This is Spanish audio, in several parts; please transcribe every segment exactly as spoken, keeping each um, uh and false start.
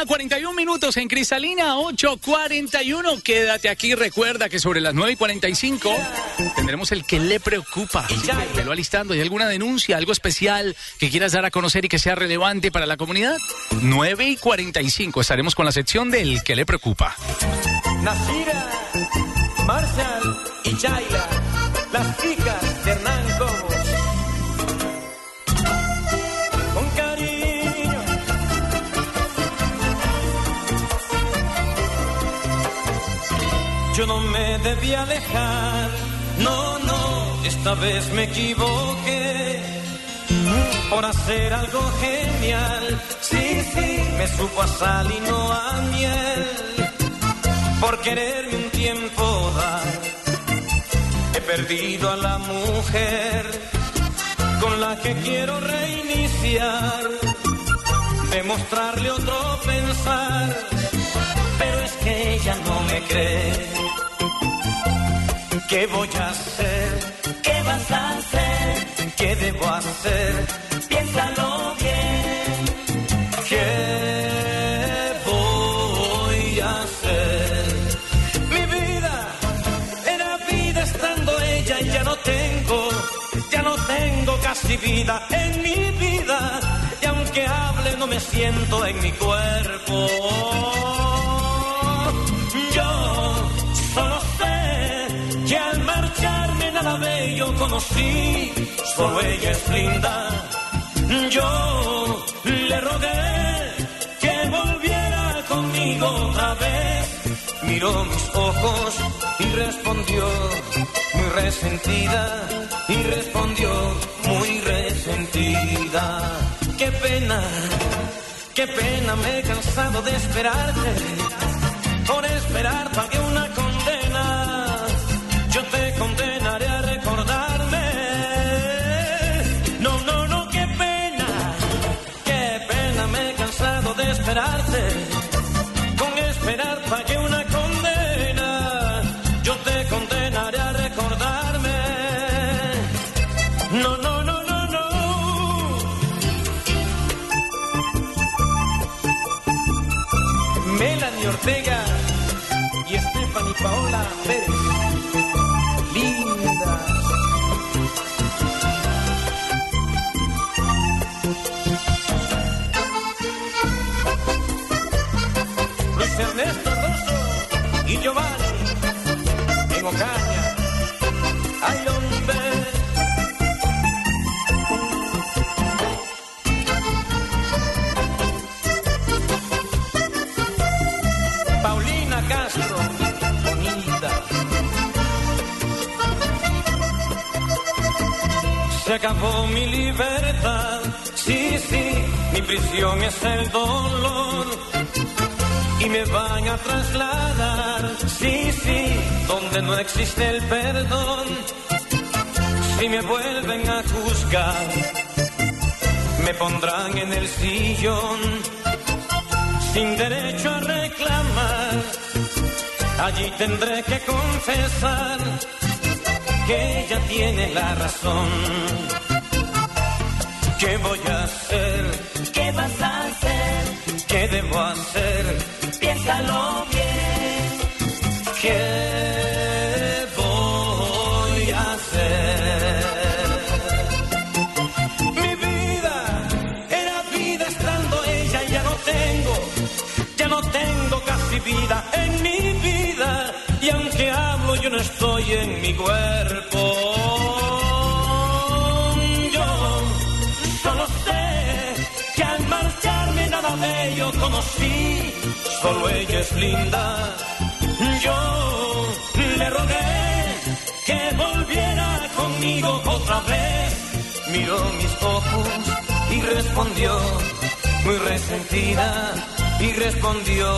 mañana, cuarenta y un minutos en Cristalina, ocho cuarenta y uno. Quédate aquí, recuerda que sobre las nueve y cuarenta y cinco tendremos el que le preocupa. Así que velo alistando. ¿Hay alguna denuncia, algo especial que quieras dar a conocer y que sea relevante para la comunidad? nueve y cuarenta y cinco estaremos con la sección del que le preocupa. Nasira, Marshall y Chayla, las hijas de Hernán Cobos. Con cariño. Yo no me debía alejar, no, no, esta vez me equivoqué. Por hacer algo genial, sí, sí, me supo a sal y no a miel. Por quererme un tiempo dar, he perdido a la mujer con la que quiero reiniciar, demostrarle otro pensar, pero es que ella no me cree. ¿Qué voy a hacer? ¿Qué vas a hacer? ¿Qué debo hacer? Piénsalo bien. ¿Qué voy a hacer? Mi vida era vida estando ella y ya no tengo, ya no tengo casi vida en mi vida. Y aunque hable no me siento en mi cuerpo. Yo solo sé que al marcharme nada bello conocí, solo ella es linda. Yo le rogué que volviera conmigo otra vez. Miró mis ojos y respondió muy resentida, y respondió muy resentida. Qué pena, qué pena, me he cansado de esperarte. Por esperar pagué una condena. Yo te condenaré a recordarme. No, no, no, qué pena, qué pena, me he cansado de esperarte. Con esperar pagué una condena. Yo te condenaré a recordarme. No, no, no, no, no. Melanie Ortega y Stephanie Paola Pérez. Linda. Luis Ernesto Rosso y Giovanni en Ocaña. Ay, hombre. Paulina Castro, bonita. Se acabó mi libertad, sí, sí, mi prisión es el dolor. Y me van a trasladar, sí, sí, donde no existe el perdón. Si me vuelven a juzgar, me pondrán en el sillón, sin derecho a reclamar. Allí tendré que confesar que ella tiene la razón. ¿Qué voy a hacer? ¿Qué vas a hacer? ¿Qué debo hacer? Piénsalo bien. ¿Qué voy a hacer? Mi vida era vida estando ella y ya no tengo, ya no tengo casi vida en mi vida. Y aunque hablo yo no estoy en mi cuerpo. Yo solo sé que al marcharme nada bello conocí, solo ella es linda. Yo le rogué que volviera conmigo otra vez. Miró mis ojos y respondió muy resentida, y respondió: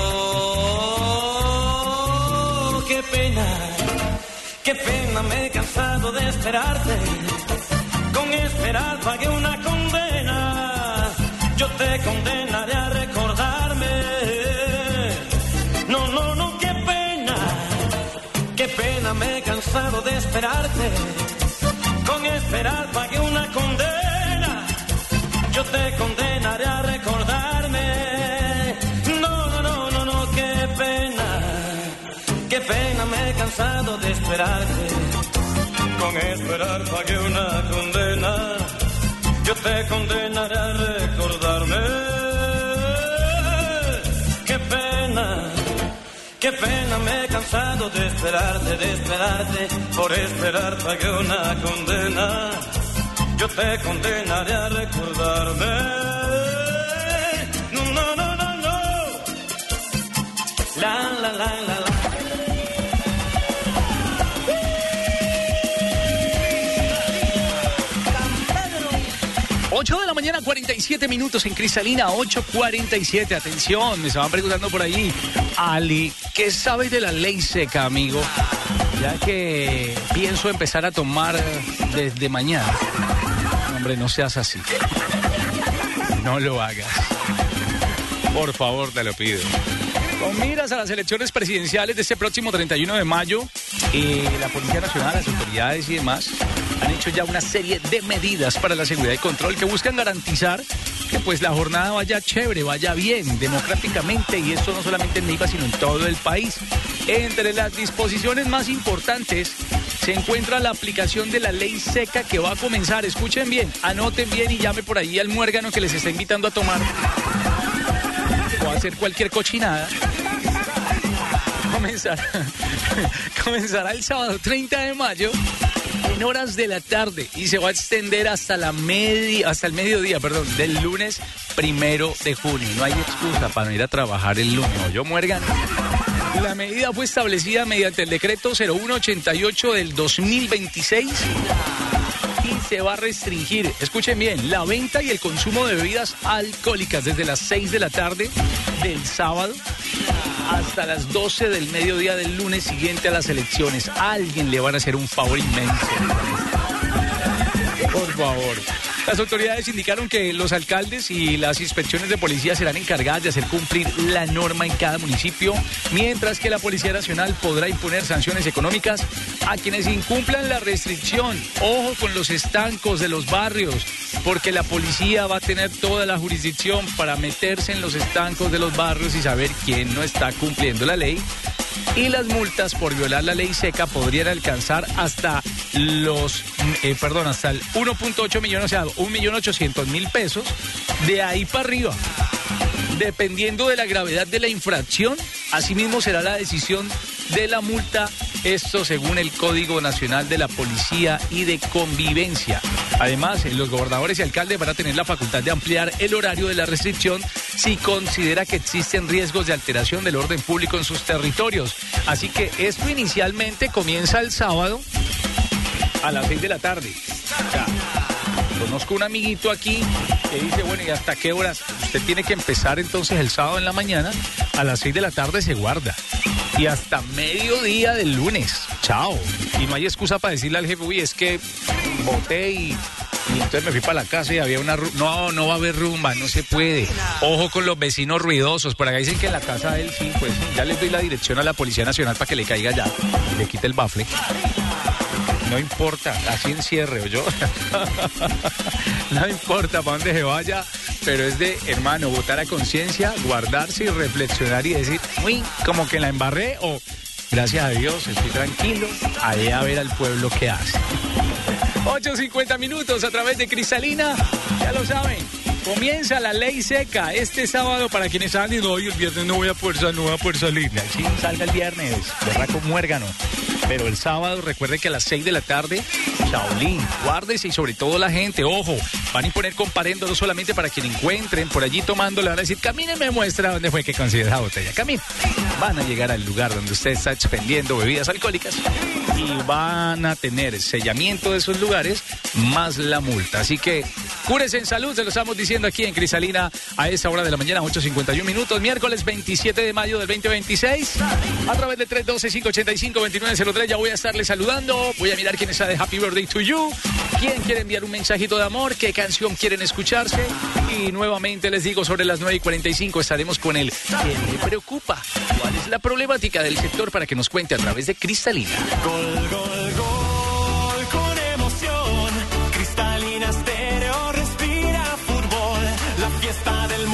qué pena, qué pena, me he cansado de esperarte. Con esperar pagué una condena. Yo te condenaré a recordarme. No, no, no, qué pena, qué pena, me he cansado de esperarte. Con esperar pagué una condena. Yo te condenaré a recordarme. No, he cansado de esperarte. Con esperar pagué una condena. Yo te condenaré a recordarme. Qué pena, qué pena, me he cansado de esperarte, de esperarte. Por esperar pagué una condena. Yo te condenaré a recordarme. No, no, no, no, no. La, la, la, la, la. ocho de la mañana, cuarenta y siete minutos en Cristalina, ocho cuarenta y siete. Atención, me estaban preguntando por ahí. Ali, ¿qué sabes de la ley seca, amigo? Ya que pienso empezar a tomar desde mañana. Hombre, no seas así. No lo hagas. Por favor, te lo pido. Con miras a las elecciones presidenciales de este próximo treinta y uno de mayo, eh, la Policía Nacional, las autoridades y demás han hecho ya una serie de medidas para la seguridad y control que buscan garantizar que pues la jornada vaya chévere, vaya bien, democráticamente, y esto no solamente en Neiva, sino en todo el país. Entre las disposiciones más importantes se encuentra la aplicación de la ley seca que va a comenzar. Escuchen bien, anoten bien y llame por ahí al muérgano que les está invitando a tomar o a hacer cualquier cochinada. Comenzará, comenzará el sábado treinta de mayo en horas de la tarde y se va a extender hasta la media, hasta el mediodía, perdón, del lunes primero de junio. No hay excusa para no ir a trabajar el lunes. ¿O yo, muérgano? La medida fue establecida mediante el decreto cero uno ochenta y ocho del dos mil veintiséis y se va a restringir, escuchen bien, la venta y el consumo de bebidas alcohólicas desde las seis de la tarde del sábado hasta las doce del mediodía del lunes siguiente a las elecciones. A alguien le van a hacer un favor inmenso. Por favor. Las autoridades indicaron que los alcaldes y las inspecciones de policía serán encargadas de hacer cumplir la norma en cada municipio, mientras que la Policía Nacional podrá imponer sanciones económicas a quienes incumplan la restricción. Ojo con los estancos de los barrios, porque la policía va a tener toda la jurisdicción para meterse en los estancos de los barrios y saber quién no está cumpliendo la ley. Y las multas por violar la ley seca podrían alcanzar hasta los, eh, perdón, hasta el uno punto ocho millones, o sea, un millón ochocientos mil pesos, de ahí para arriba. Dependiendo de la gravedad de la infracción, asimismo será la decisión de la multa, esto según el Código Nacional de la Policía y de Convivencia. Además, los gobernadores y alcaldes van a tener la facultad de ampliar el horario de la restricción si considera que existen riesgos de alteración del orden público en sus territorios. Así que esto inicialmente comienza el sábado a las seis de la tarde. O sea, conozco un amiguito aquí que dice, bueno, ¿y hasta qué horas? Usted tiene que empezar entonces el sábado en la mañana, a las seis de la tarde se guarda. Y hasta mediodía del lunes. Chao. Y no hay excusa para decirle al jefe, uy, es que boté y, y entonces me fui para la casa y había una... No, no va a haber rumba, no se puede. Ojo con los vecinos ruidosos. Por acá dicen que en la casa de él sí, pues ya les doy la dirección a la Policía Nacional para que le caiga ya, le quite el bafle. No importa, así encierre o yo. No importa para dónde se vaya, pero es de, hermano, votar a conciencia, guardarse y reflexionar y decir, uy, como que la embarré, o gracias a Dios, estoy tranquilo, haré a ver al pueblo qué hace. ocho cincuenta minutos a través de Cristalina, ya lo saben. Comienza la ley seca este sábado para quienes salen y no, hoy el viernes no voy a poder salir, no voy a poder salir. Sí, salga el viernes, berraco muérgano. Pero el sábado, recuerden que a las seis de la tarde, Shaolin, guárdese y sobre todo la gente, ojo, van a imponer comparendo no solamente para quien encuentren por allí tomando, le van a decir, caminen, me muestra dónde fue que consiguió esa botella, caminen. Van a llegar al lugar donde usted está expendiendo bebidas alcohólicas y van a tener sellamiento de esos lugares más la multa. Así que cúrese en salud, se lo estamos diciendo aquí en Cristalina a esta hora de la mañana, ocho cincuenta y uno minutos, miércoles veintisiete de mayo del veinte veintiséis, a través de tres uno dos, cinco ocho cinco, dos nueve cero tres. Ya voy a estarle saludando, voy a mirar quién está de Happy Birthday to You, quién quiere enviar un mensajito de amor, qué canción quieren escucharse, y nuevamente les digo, sobre las nueve y cuarenta y cinco estaremos con el ¿qué le preocupa? ¿Cuál es la problemática del sector? Para que nos cuente a través de Cristalina. Gol, gol, gol, con emoción, Cristalina Estéreo respira fútbol, la fiesta del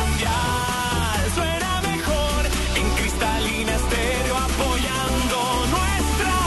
mundial suena mejor, en Cristalina Estéreo apoyando nuestra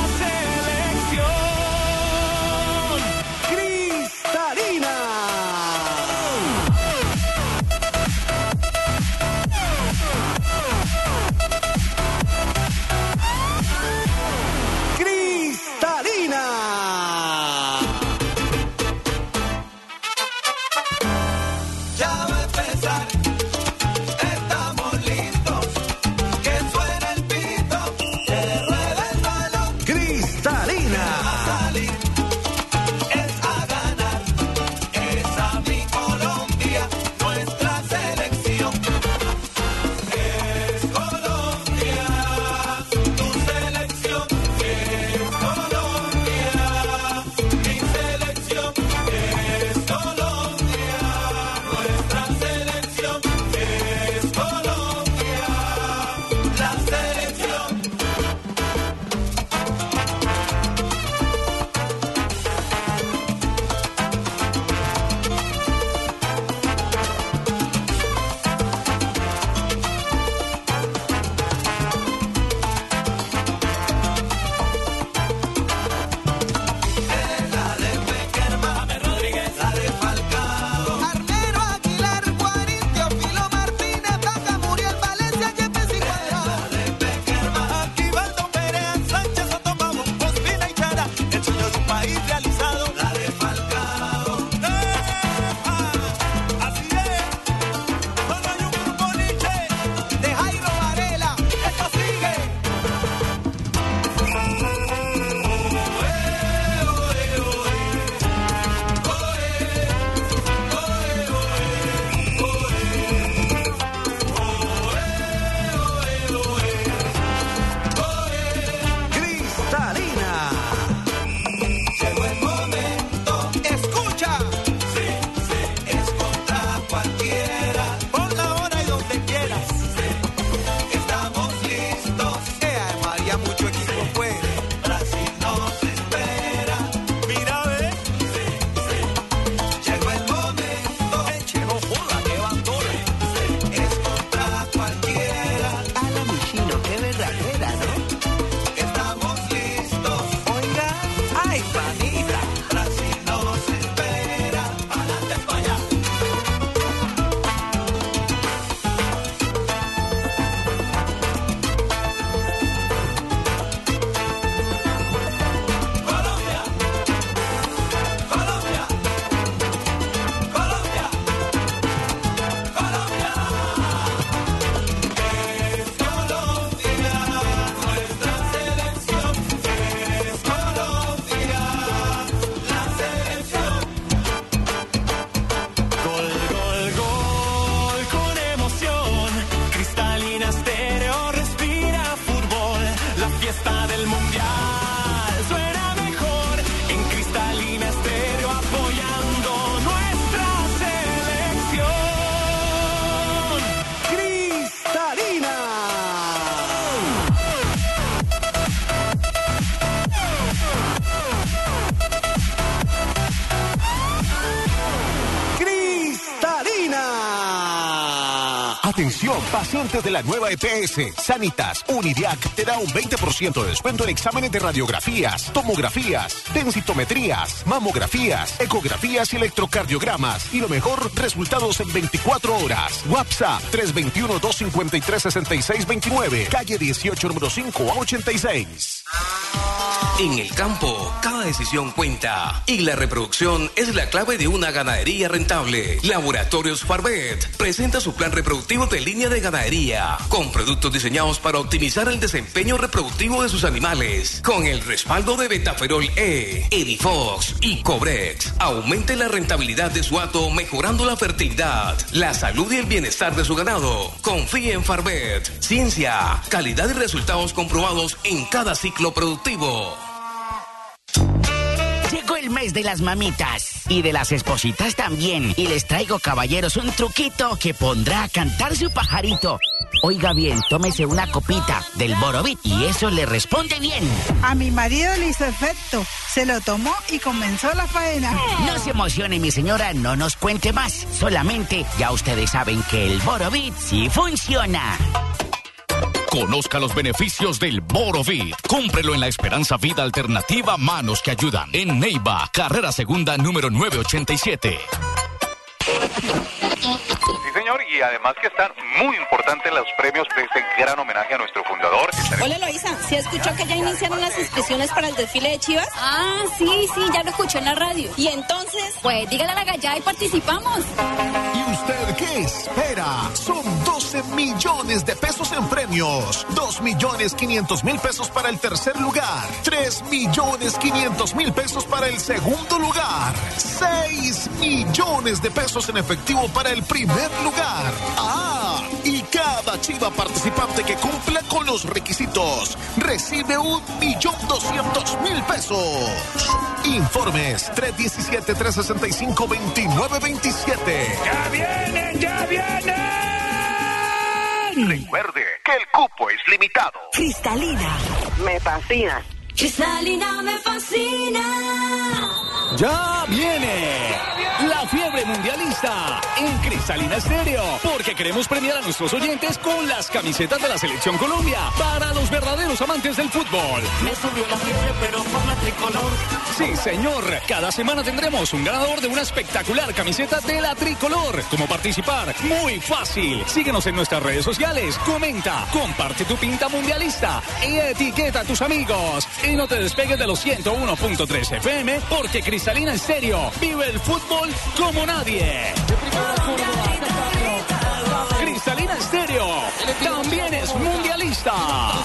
Atención, pacientes de la nueva E P S, Sanitas, Unidiac te da un veinte por ciento de descuento en exámenes de radiografías, tomografías, densitometrías, mamografías, ecografías y electrocardiogramas. Y lo mejor, resultados en veinticuatro horas. WhatsApp tres dos uno, dos cinco tres, seis seis dos nueve, calle dieciocho, número cinco a ochenta y seis. En el campo, cada decisión cuenta y la reproducción es la clave de una ganadería rentable. Laboratorios Farvet presenta su plan reproductivo de línea de ganadería con productos diseñados para optimizar el desempeño reproductivo de sus animales. Con el respaldo de Betaferol E, Edifox y Cobrex, aumente la rentabilidad de su hato mejorando la fertilidad, la salud y el bienestar de su ganado. Confíe en Farvet. Ciencia, calidad y resultados comprobados en cada ciclo productivo. Llegó el mes de las mamitas y de las espositas también. Y les traigo, caballeros, un truquito que pondrá a cantar su pajarito. Oiga bien, tómese una copita del Borovit y eso le responde bien. A mi marido le hizo efecto. Se lo tomó y comenzó la faena. No se emocione, mi señora, no nos cuente más. Solamente ya ustedes saben que el Borovit sí funciona. Conozca los beneficios del Borovit. Cómprelo en la Esperanza Vida Alternativa Manos que Ayudan. En Neiva, carrera segunda número nueve ochenta y siete. Sí, señor, y además que están muy importantes los premios de este gran homenaje a nuestro fundador. Hola, Eloísa, ¿sí escuchó que ya iniciaron las inscripciones para el desfile de Chivas? Ah, sí, sí, ya lo escuché en la radio. ¿Y entonces? Pues dígale a la gallada y participamos. ¿Y usted qué espera? Son doce millones de pesos en premios. dos millones quinientos mil pesos para el tercer lugar. tres millones quinientos mil pesos para el segundo lugar. seis millones de pesos en efectivo para el primer lugar. Ah, y cada chiva participante que cumpla con los requisitos recibe un millón doscientos mil pesos. Informes tres uno siete, tres seis cinco, dos nueve dos siete. ¡Ya vienen, ya vienen! Recuerde que el cupo es limitado. Cristalina me fascina. Cristalina me fascina. ¡Ya viene! La fiebre mundialista en Cristalina Estéreo, porque queremos premiar a nuestros oyentes con las camisetas de la Selección Colombia para los verdaderos amantes del fútbol. Me subió la fiebre, pero por la tricolor. Sí, señor. Cada semana tendremos un ganador de una espectacular camiseta de la tricolor. ¿Cómo participar? Muy fácil. Síguenos en nuestras redes sociales, comenta, comparte tu pinta mundialista y etiqueta a tus amigos. Y no te despegues de los ciento uno punto tres F M, porque Cristalina Estéreo vive el fútbol como nadie. Cristalina Estéreo también es mundialista.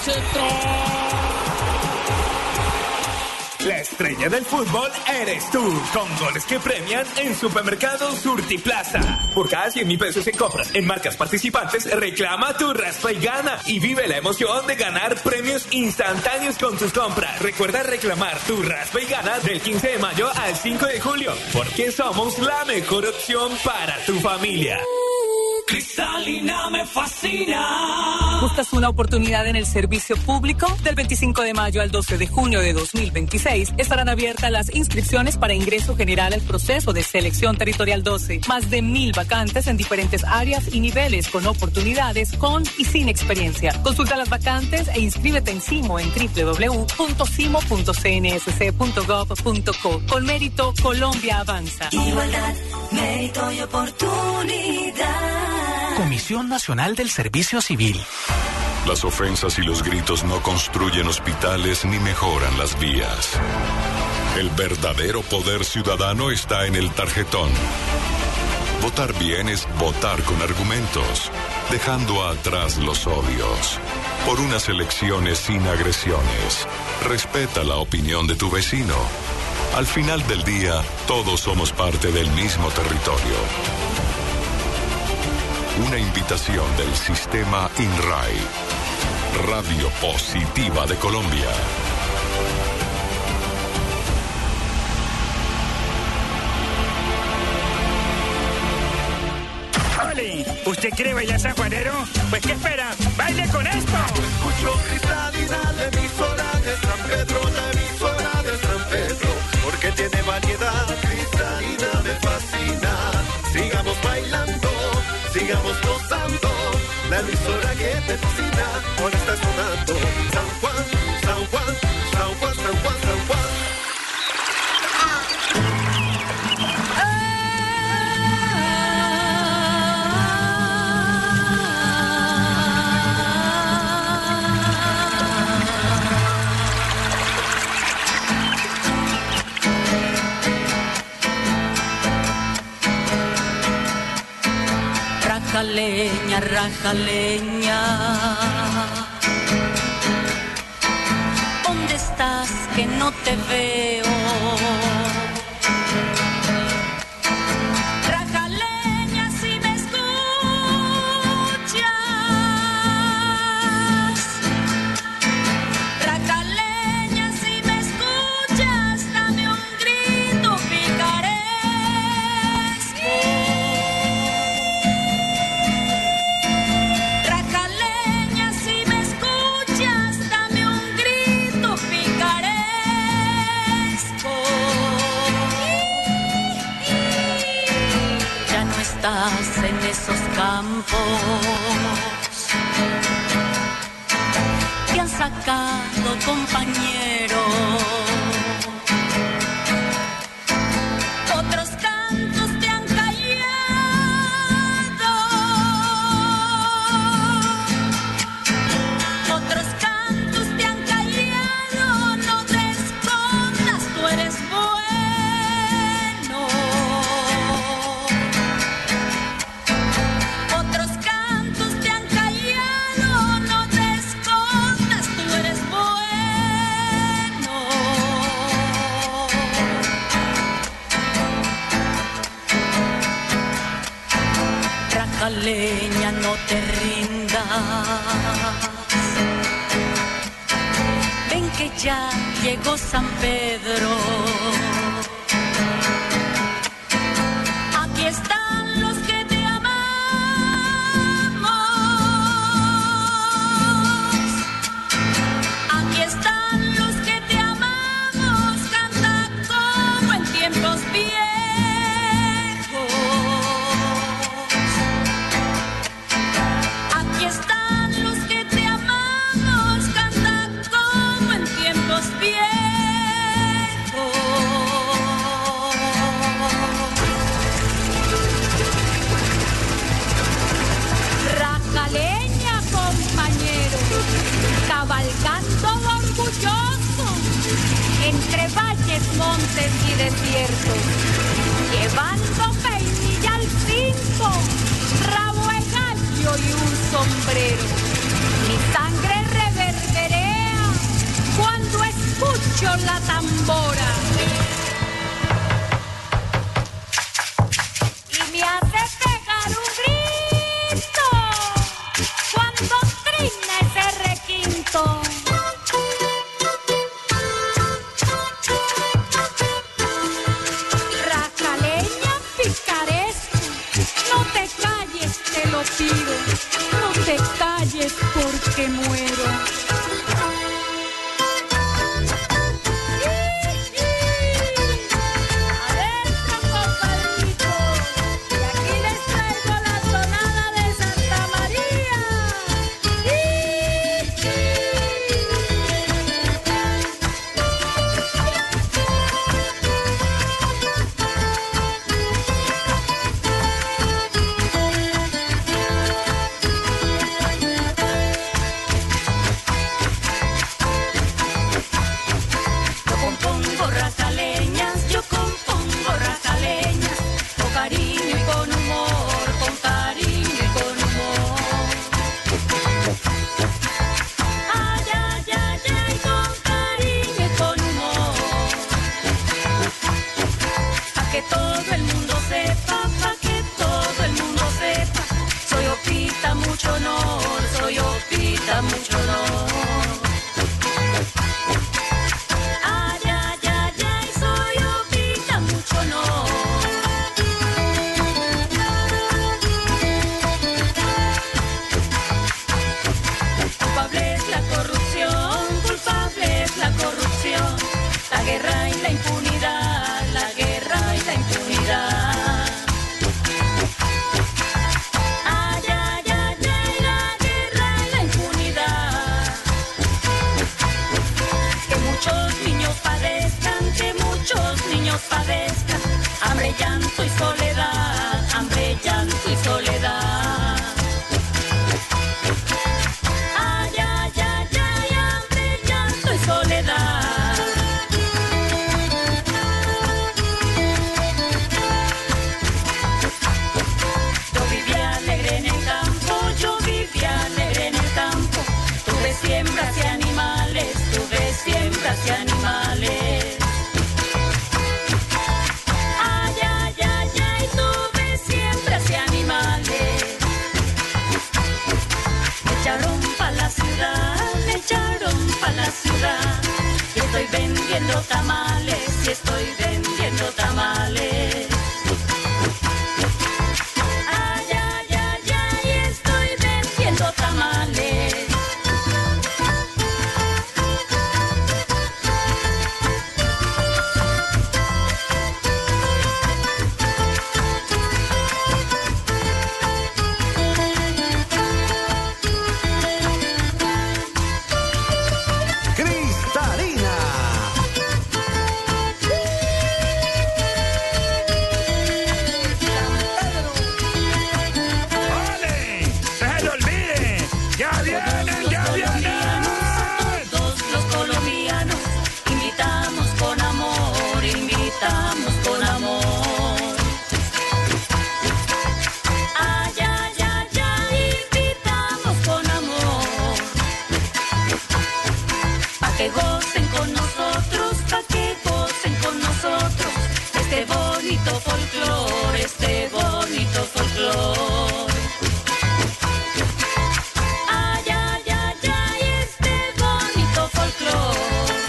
La estrella del fútbol eres tú, con goles que premian en Supermercado Surtiplaza. Por cada cien mil pesos en compras en marcas participantes, reclama tu raspa y gana. Y vive la emoción de ganar premios instantáneos con tus compras. Recuerda reclamar tu raspa y gana del quince de mayo al cinco de julio, porque somos la mejor opción para tu familia. Cristalina me fascina. ¿Buscas una oportunidad en el servicio público? Del veinticinco de mayo al doce de junio de dos mil veintiséis estarán abiertas las inscripciones para ingreso general al proceso de selección territorial doce. Más de mil vacantes en diferentes áreas y niveles, con oportunidades con y sin experiencia. Consulta las vacantes e inscríbete en Simo en doble u doble u doble u punto simo punto c n s c punto gov punto co. Con mérito, Colombia avanza. Igualdad, mérito y oportunidad. Comisión Nacional del Servicio Civil. Las ofensas y los gritos no construyen hospitales ni mejoran las vías. El verdadero poder ciudadano está en el tarjetón. Votar bien es votar con argumentos, dejando atrás los odios. Por unas elecciones sin agresiones. Respeta la opinión de tu vecino. Al final del día, todos somos parte del mismo territorio. Una invitación del sistema INRAI, Radio Positiva de Colombia. ¡Oli! ¿Usted quiere bailar sanjuanero? Pues ¿qué espera? ¡Baile con esto! Escucho Cristalina, la emisora de San Pedro, la emisora de San Pedro, porque tiene variedad. Cristalina me fascina. Sigamos bailando, sigamos gozando, me fascina. Ahora está sonando San Juan, San Juan, San Juan, San Juan, San Juan. Raja leña, raja leña. ¿Dónde estás que no te veo? Raja leña, si me escuchas. Raja leña, si me escuchas, dame un grito picaresco. Estás en esos campos, te han sacado compañero. Otros cantos te han callado, otros cantos te han callado. No te escondas, tú eres bueno. Leña, no te rindas. Ven que ya llegó San Pedro. Aquí están los que te amamos. Aquí están los que te amamos. Canta como en tiempos viejos. Cabalgando orgulloso entre valles, montes y desiertos, llevando peinilla al cinto, rabo de gallo y un sombrero. Mi sangre reverberea cuando escucho la tambora y me hace pegar un grito cuando trina ese requinto. Raja leña, picaresco, no te calles, te lo pido, no te calles porque muero. Ay, ay, ay, ay, la guerra y la padezcan, que muchos niños padezcan, hambre, llanto y soledad, hambre, llanto y soledad. Ay, ay, ay, ay, hambre, llanto y soledad. Yo vivía alegre en el campo, yo vivía alegre en el campo, tuve siembras y animales, tuve siembras y animales. Ay, ay, ay, ay, tuve siembras y animales. Me echaron pa' la ciudad, me echaron pa' la ciudad, y estoy vendiendo tamales, y estoy vendiendo tamales. Ay, ay, ay, ay, estoy vendiendo tamales. Cristalina. ¡Ole! ¡Se lo olvide! ¡Ya vienen, ya vienen! Todos los colombianos invitamos con amor, invitamos con amor. Ay, ay, ay, ay, invitamos con amor. Pa' que gocen con nosotros, pa' que gocen con nosotros este bonito folclore, este bonito folclore. Ay, ay, ay, ay, este bonito folclore.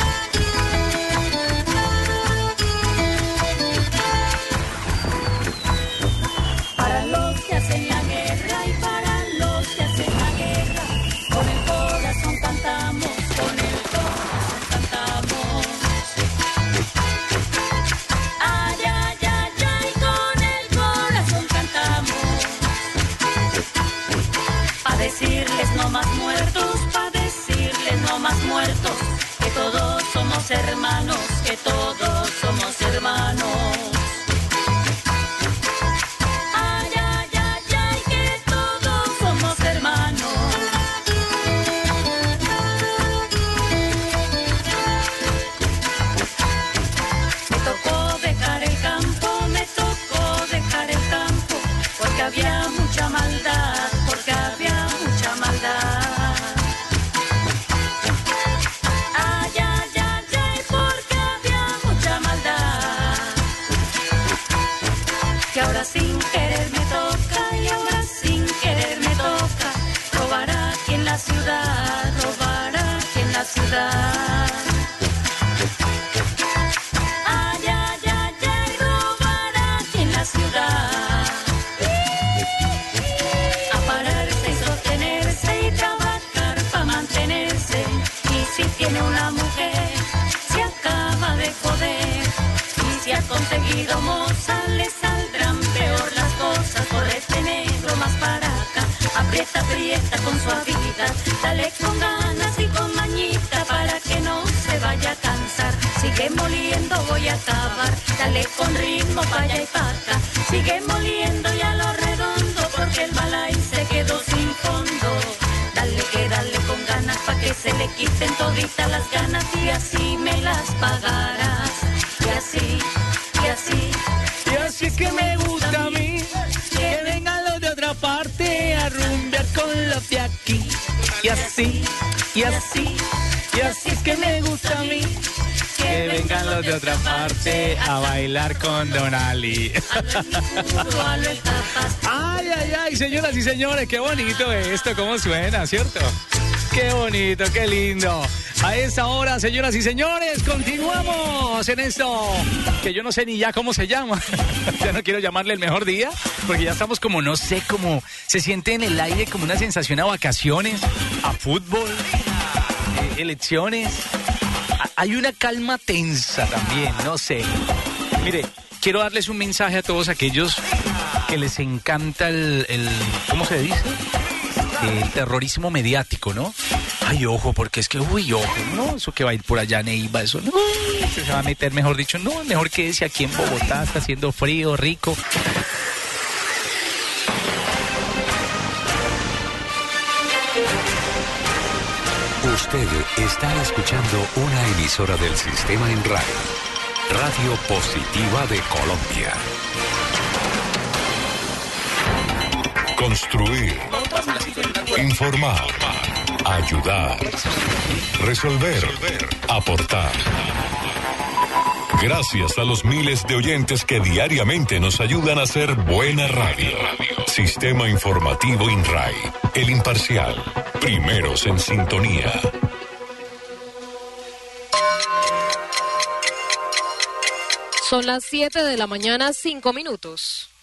Para los que hacen la guerra y para los que hacen la guerra, con el corazón cantamos, con el corazón cantamos. Ay, ay, ay, ay, con el corazón cantamos. Pa' decirles no más muertos, pa' decirles no más muertos, que todos somos hermanos, que todos somos hermanos. Ay, ay, ay, ay, que todos somos hermanos. Me tocó dejar el campo, me tocó dejar el campo, porque había mucha maldad, porque había mucha maldad. Ay, ay, ay, ay, porque había mucha maldad. Que ahora sin querer me toca, y ahora sin querer me toca robar aquí en la ciudad, robar aquí en la ciudad. Ay, ay, ay, ay, robar aquí en la ciudad. A pararse y sostenerse y trabajar para mantenerse. Y si tiene una mujer, se acaba de joder. Y si ha conseguido moza, le saldrán peor las cosas. Por este negro más para acá, aprieta, aprieta con suavidad. Dale con ganas y con mañita para que no se vaya a cansar. Sigue moliendo, voy a acabar. Dale con ritmo, pa' allá y pa' acá. Sigue moliendo y a lo redondo, porque el balay se quedó sin fondo. Dale que dale con ganas pa' que se le quiten toditas las ganas, y así me las pagarás. Y así, y así, Y así es que me gusta a mí, que vengan los de otra parte a rumbear con los de aquí. Y así, y así, y así es que me gusta a mí, que vengan los de otra parte a bailar con Don Ali. Ay, ay, ay, señoras y señores, qué bonito esto, cómo suena, ¿cierto? Qué bonito, qué lindo. A esta hora, señoras y señores, continuamos en esto que yo no sé ni ya cómo se llama. Ya no quiero llamarle el mejor día, porque ya estamos como, no sé, como se siente en el aire como una sensación a vacaciones, a fútbol, eh, elecciones. A- hay una calma tensa también, no sé. Mire, quiero darles un mensaje a todos aquellos que les encanta el, el ¿cómo se dice? el terrorismo mediático, ¿no? Ay, ojo, porque es que, uy, ojo, no, eso que va a ir por allá, Neiva, eso no, se va a meter, mejor dicho, no, mejor quédese aquí en Bogotá, está haciendo frío, rico. Usted está escuchando una emisora del Sistema En Radio, Radio Positiva de Colombia. Construir, informar, ayudar, resolver, aportar. Gracias a los miles de oyentes que diariamente nos ayudan a hacer buena radio. Sistema Informativo INRAI, el imparcial, primeros en sintonía. Son las siete de la mañana, cinco minutos.